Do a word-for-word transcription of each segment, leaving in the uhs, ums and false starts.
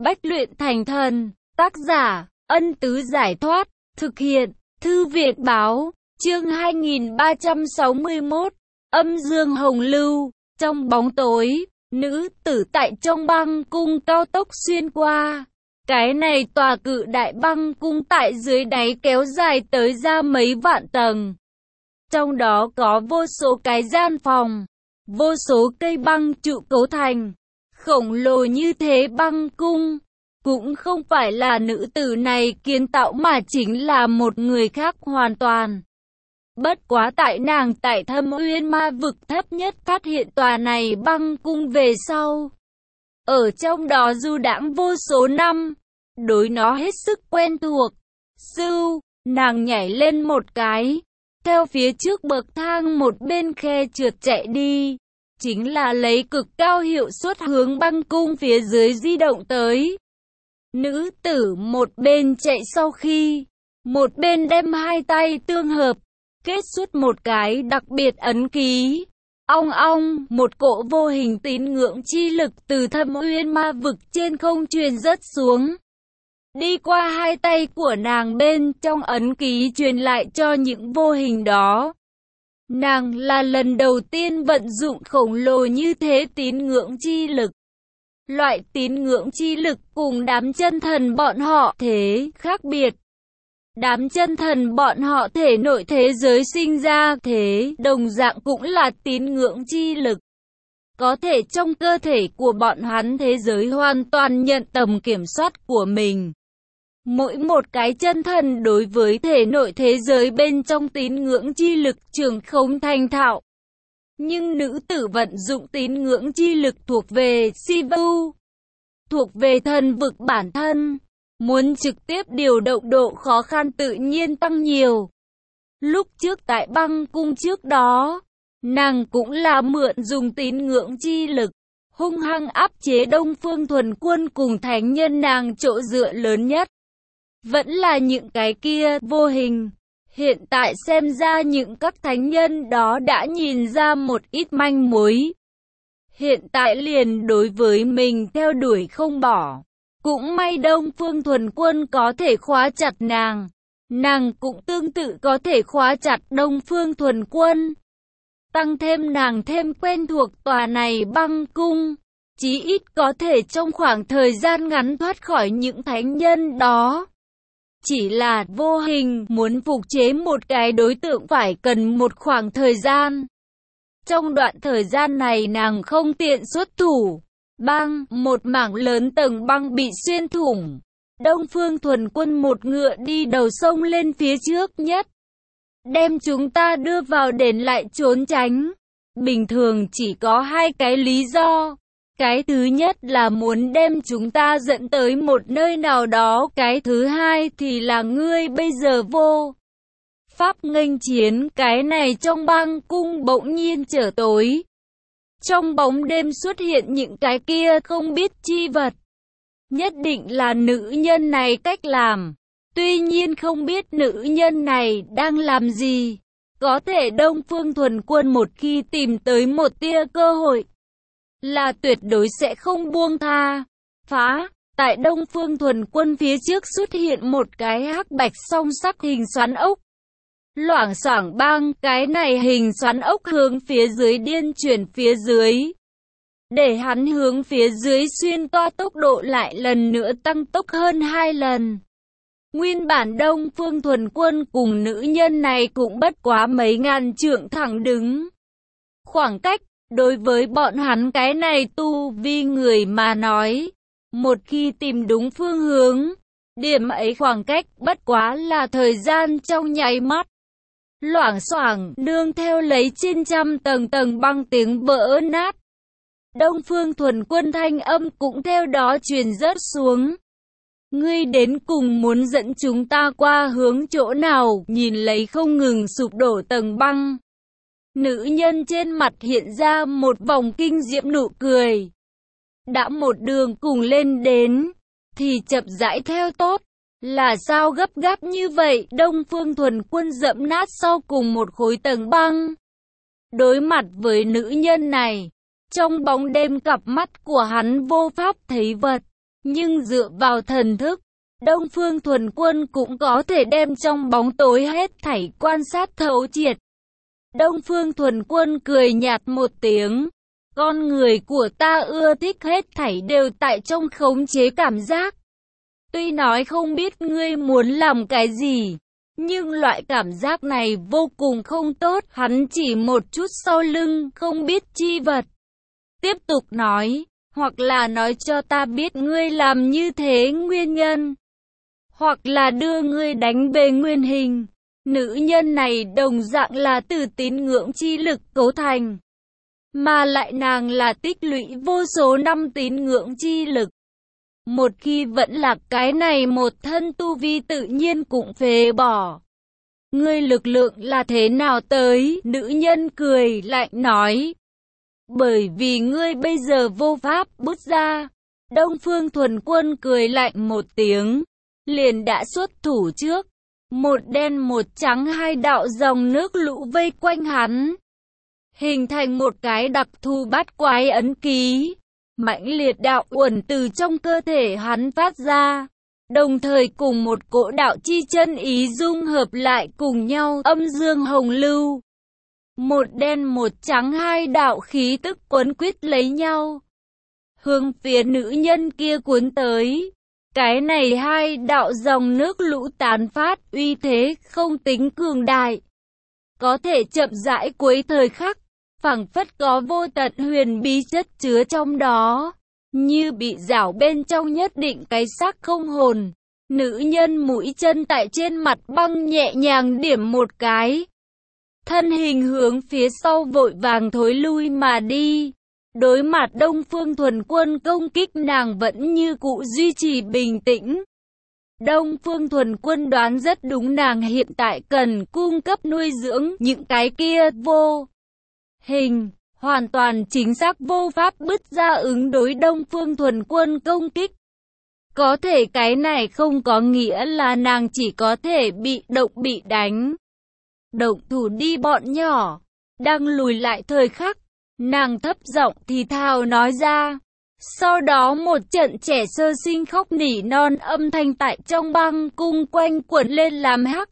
Bách luyện thành thần. Tác giả, Ân Tứ Giải Thoát. Thực hiện, Thư Việt Báo. Chương hai nghìn ba trăm sáu mươi mốt. Âm dương hồng lưu. Trong bóng tối, nữ tử tại trong băng cung cao tốc xuyên qua. Cái này tòa cự đại băng cung tại dưới đáy kéo dài tới ra mấy vạn tầng. Trong đó có vô số cái gian phòng, vô số cây băng trụ cấu thành. Khổng lồ như thế băng cung, cũng không phải là nữ tử này kiến tạo mà chính là một người khác hoàn toàn. Bất quá tại nàng tại Thâm Uyên Ma vực thấp nhất phát hiện tòa này băng cung về sau. Ở trong đó du đãng vô số năm, đối nó hết sức quen thuộc. Sưu, nàng nhảy lên một cái, theo phía trước bậc thang một bên khe trượt chạy đi. Chính là lấy cực cao hiệu suất hướng băng cung phía dưới di động tới. Nữ tử một bên chạy sau khi, một bên đem hai tay tương hợp, kết xuất một cái đặc biệt ấn ký. Ong ong, một cỗ vô hình tín ngưỡng chi lực từ Thâm Uyên Ma vực trên không truyền rớt xuống. Đi qua hai tay của nàng bên trong ấn ký truyền lại cho những vô hình đó. Nàng là lần đầu tiên vận dụng khổng lồ như thế tín ngưỡng chi lực. Loại tín ngưỡng chi lực cùng đám chân thần bọn họ thế khác biệt. Đám chân thần bọn họ thể nội thế giới sinh ra thế đồng dạng cũng là tín ngưỡng chi lực. Có thể trong cơ thể của bọn hắn thế giới hoàn toàn nhận tầm kiểm soát của mình. Mỗi một cái chân thần đối với thể nội thế giới bên trong tín ngưỡng chi lực trường không thành thạo. Nhưng nữ tử vận dụng tín ngưỡng chi lực thuộc về Sivu, thuộc về thần vực bản thân. Muốn trực tiếp điều động độ khó khăn tự nhiên tăng nhiều. Lúc trước tại băng cung trước đó, nàng cũng là mượn dùng tín ngưỡng chi lực, hung hăng áp chế Đông Phương Thuần Quân cùng thánh nhân nàng chỗ dựa lớn nhất. Vẫn là những cái kia vô hình. Hiện tại xem ra những các thánh nhân đó đã nhìn ra một ít manh mối. Hiện tại liền đối với mình theo đuổi không bỏ. Cũng may Đông Phương Thuần Quân có thể khóa chặt nàng. Nàng cũng tương tự có thể khóa chặt Đông Phương Thuần Quân. Tăng thêm nàng thêm quen thuộc tòa này băng cung. Chí ít có thể trong khoảng thời gian ngắn thoát khỏi những thánh nhân đó. Chỉ là vô hình muốn phục chế một cái đối tượng phải cần một khoảng thời gian. Trong đoạn thời gian này nàng không tiện xuất thủ. Băng, một mảng lớn tầng băng bị xuyên thủng. Đông Phương Thuần Quân một ngựa đi đầu sông lên phía trước nhất. Đem chúng ta đưa vào đền lại trốn tránh. Bình thường chỉ có hai cái lý do. Cái thứ nhất là muốn đem chúng ta dẫn tới một nơi nào đó. Cái thứ hai thì là ngươi bây giờ vô pháp nghênh chiến. Cái này trong băng cung bỗng nhiên trở tối. Trong bóng đêm xuất hiện những cái kia không biết chi vật. Nhất định là nữ nhân này cách làm. Tuy nhiên không biết nữ nhân này đang làm gì. Có thể Đông Phương Thuần Quân một khi tìm tới một tia cơ hội, là tuyệt đối sẽ không buông tha. Phá, tại Đông Phương Thuần Quân phía trước xuất hiện một cái hắc bạch song sắc hình xoắn ốc. Loảng xoảng băng, cái này hình xoắn ốc hướng phía dưới điên chuyển phía dưới. Để hắn hướng phía dưới xuyên toa tốc độ lại lần nữa tăng tốc hơn hai lần. Nguyên bản Đông Phương Thuần Quân cùng nữ nhân này cũng bất quá mấy ngàn trượng thẳng đứng. Khoảng cách, đối với bọn hắn cái này tu vi người mà nói, một khi tìm đúng phương hướng, điểm ấy khoảng cách bất quá là thời gian trong nháy mắt. Loảng xoảng, nương theo lấy trên trăm tầng tầng băng tiếng vỡ nát. Đông Phương Thuần Quân thanh âm cũng theo đó truyền rớt xuống. Ngươi đến cùng muốn dẫn chúng ta qua hướng chỗ nào? Nhìn lấy không ngừng sụp đổ tầng băng. Nữ nhân trên mặt hiện ra một vòng kinh diễm nụ cười. Đã một đường cùng lên đến, thì chậm rãi theo tốt. Là sao gấp gáp như vậy? Đông Phương Thuần Quân dẫm nát sau cùng một khối tầng băng. Đối mặt với nữ nhân này, trong bóng đêm cặp mắt của hắn vô pháp thấy vật. Nhưng dựa vào thần thức, Đông Phương Thuần Quân cũng có thể đem trong bóng tối hết thảy quan sát thấu triệt. Đông Phương Thuần Quân cười nhạt một tiếng. Con người của ta ưa thích hết thảy đều tại trong khống chế cảm giác. Tuy nói không biết ngươi muốn làm cái gì, nhưng loại cảm giác này vô cùng không tốt. Hắn chỉ một chút sau lưng, không biết chi vật. Tiếp tục nói, hoặc là nói cho ta biết ngươi làm như thế nguyên nhân, hoặc là đưa ngươi đánh bề nguyên hình. Nữ nhân này đồng dạng là từ tín ngưỡng chi lực cấu thành, mà lại nàng là tích lũy vô số năm tín ngưỡng chi lực. Một khi vẫn là cái này một thân tu vi tự nhiên cũng phế bỏ. Ngươi lực lượng là thế nào tới? Nữ nhân cười lạnh nói. Bởi vì ngươi bây giờ vô pháp bứt ra. Đông Phương Thuần Quân cười lạnh một tiếng, liền đã xuất thủ trước. Một đen một trắng hai đạo dòng nước lũ vây quanh hắn, hình thành một cái đặc thù bát quái ấn ký. Mãnh liệt đạo uẩn từ trong cơ thể hắn phát ra, đồng thời cùng một cỗ đạo chi chân ý dung hợp lại cùng nhau, âm dương hồng lưu. Một đen một trắng hai đạo khí tức quấn quýt lấy nhau, hướng phía nữ nhân kia cuốn tới. Cái này hai đạo dòng nước lũ tán phát, uy thế không tính cường đại, có thể chậm rãi cuối thời khắc, phảng phất có vô tận huyền bí chất chứa trong đó, như bị rảo bên trong nhất định cái xác không hồn. Nữ nhân mũi chân tại trên mặt băng nhẹ nhàng điểm một cái, thân hình hướng phía sau vội vàng thối lui mà đi. Đối mặt Đông Phương Thuần Quân công kích, nàng vẫn như cũ duy trì bình tĩnh. Đông Phương Thuần Quân đoán rất đúng, nàng hiện tại cần cung cấp nuôi dưỡng những cái kia vô hình, hoàn toàn chính xác vô pháp bứt ra ứng đối Đông Phương Thuần Quân công kích. Có thể cái này không có nghĩa là nàng chỉ có thể bị động bị đánh. Động thủ đi bọn nhỏ. Đang lùi lại thời khắc, nàng thấp giọng thì thào nói ra. Sau đó một trận trẻ sơ sinh khóc nỉ non âm thanh tại trong băng cung quanh quẩn lên làm hắc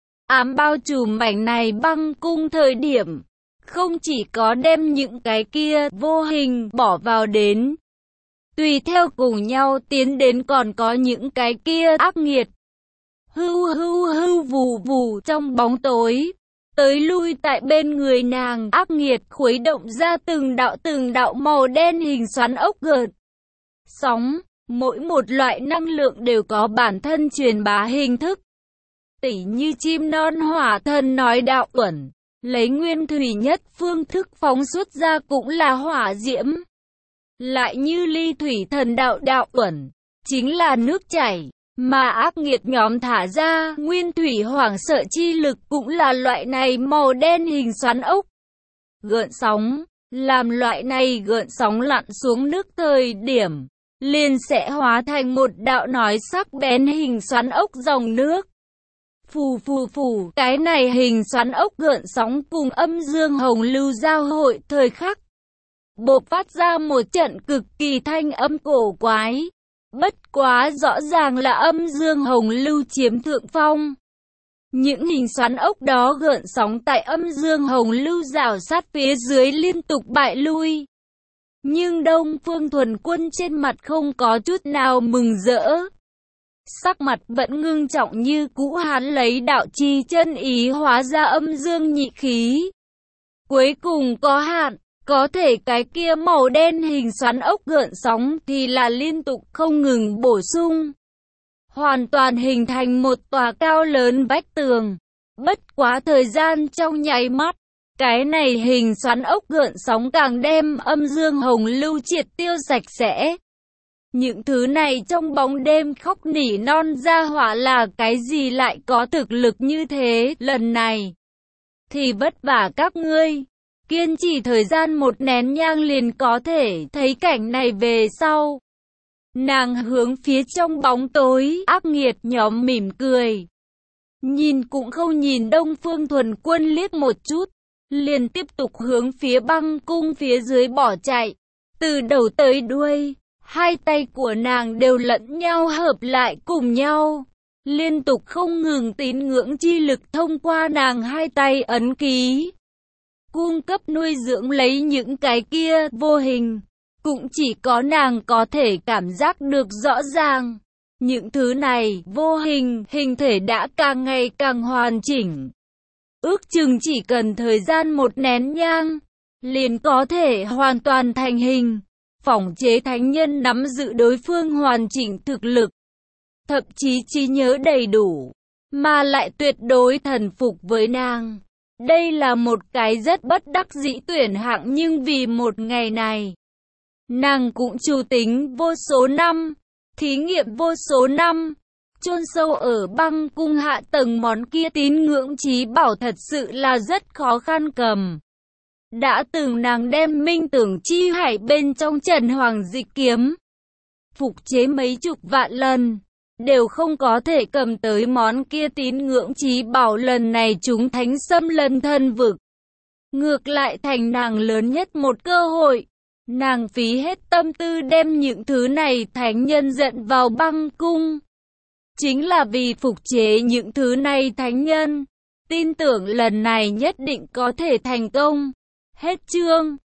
ám bao trùm mảnh này băng cung thời điểm. Không chỉ có đem những cái kia vô hình bỏ vào đến, tùy theo cùng nhau tiến đến, còn có những cái kia ác nghiệt. Hưu hưu hưu vù vù trong bóng tối, tới lui tại bên người nàng, ác nghiệt khuấy động ra từng đạo từng đạo màu đen hình xoắn ốc gợn sóng. Mỗi một loại năng lượng đều có bản thân truyền bá hình thức. Tỉ như chim non hỏa thần nói đạo uẩn, lấy nguyên thủy nhất phương thức phóng xuất ra cũng là hỏa diễm. Lại như ly thủy thần đạo đạo uẩn, chính là nước chảy, mà ác nghiệt nhóm thả ra nguyên thủy hoảng sợ chi lực cũng là loại này màu đen hình xoắn ốc gợn sóng. Làm loại này gợn sóng lặn xuống nước thời điểm, liền sẽ hóa thành một đạo nói sắc bén hình xoắn ốc dòng nước. Phù phù phù, cái này hình xoắn ốc gợn sóng cùng âm dương hồng lưu giao hội thời khắc, bộc phát ra một trận cực kỳ thanh âm cổ quái. Bất quá rõ ràng là âm dương hồng lưu chiếm thượng phong. Những hình xoắn ốc đó gợn sóng tại âm dương hồng lưu rào sát phía dưới liên tục bại lui. Nhưng Đông Phương Thuần Quân trên mặt không có chút nào mừng rỡ, sắc mặt vẫn ngưng trọng như cũ. Hắn lấy đạo chi chân ý hóa ra âm dương nhị khí, cuối cùng có hạn. Có thể cái kia màu đen hình xoắn ốc gợn sóng thì là liên tục không ngừng bổ sung, hoàn toàn hình thành một tòa cao lớn vách tường. Bất quá thời gian trong nháy mắt, cái này hình xoắn ốc gợn sóng càng đem âm dương hồng lưu triệt tiêu sạch sẽ. Những thứ này trong bóng đêm khóc nỉ non ra hỏa là cái gì lại có thực lực như thế? Lần này thì vất vả các ngươi. Kiên trì thời gian một nén nhang liền có thể thấy cảnh này về sau. Nàng hướng phía trong bóng tối ác nghiệt nhóm mỉm cười, nhìn cũng không nhìn Đông Phương Thuần Quân liếc một chút, liền tiếp tục hướng phía băng cung phía dưới bỏ chạy. Từ đầu tới đuôi, Hai tay của nàng đều lẫn nhau hợp lại cùng nhau, liên tục không ngừng tín ngưỡng chi lực thông qua nàng hai tay ấn ký, cung cấp nuôi dưỡng lấy những cái kia vô hình. Cũng chỉ có nàng có thể cảm giác được rõ ràng. Những thứ này, vô hình, hình thể đã càng ngày càng hoàn chỉnh. Ước chừng chỉ cần thời gian một nén nhang, liền có thể hoàn toàn thành hình. Phỏng chế thánh nhân nắm giữ đối phương hoàn chỉnh thực lực, thậm chí trí nhớ đầy đủ, mà lại tuyệt đối thần phục với nàng. Đây là một cái rất bất đắc dĩ tuyển hạng, nhưng vì một ngày này, nàng cũng chủ tính vô số năm, thí nghiệm vô số năm, chôn sâu ở băng cung hạ tầng món kia tín ngưỡng chí bảo thật sự là rất khó khăn cầm. Đã từng nàng đem minh tưởng chi hải bên trong Trần Hoàng Dịch kiếm phục chế mấy chục vạn lần, đều không có thể cầm tới món kia tín ngưỡng chí bảo. Lần này chúng thánh xâm lấn thân vực, ngược lại thành nàng lớn nhất một cơ hội. Nàng phí hết tâm tư đem những thứ này thánh nhân dẫn vào băng cung, chính là vì phục chế những thứ này thánh nhân, tin tưởng lần này nhất định có thể thành công. Hết chương.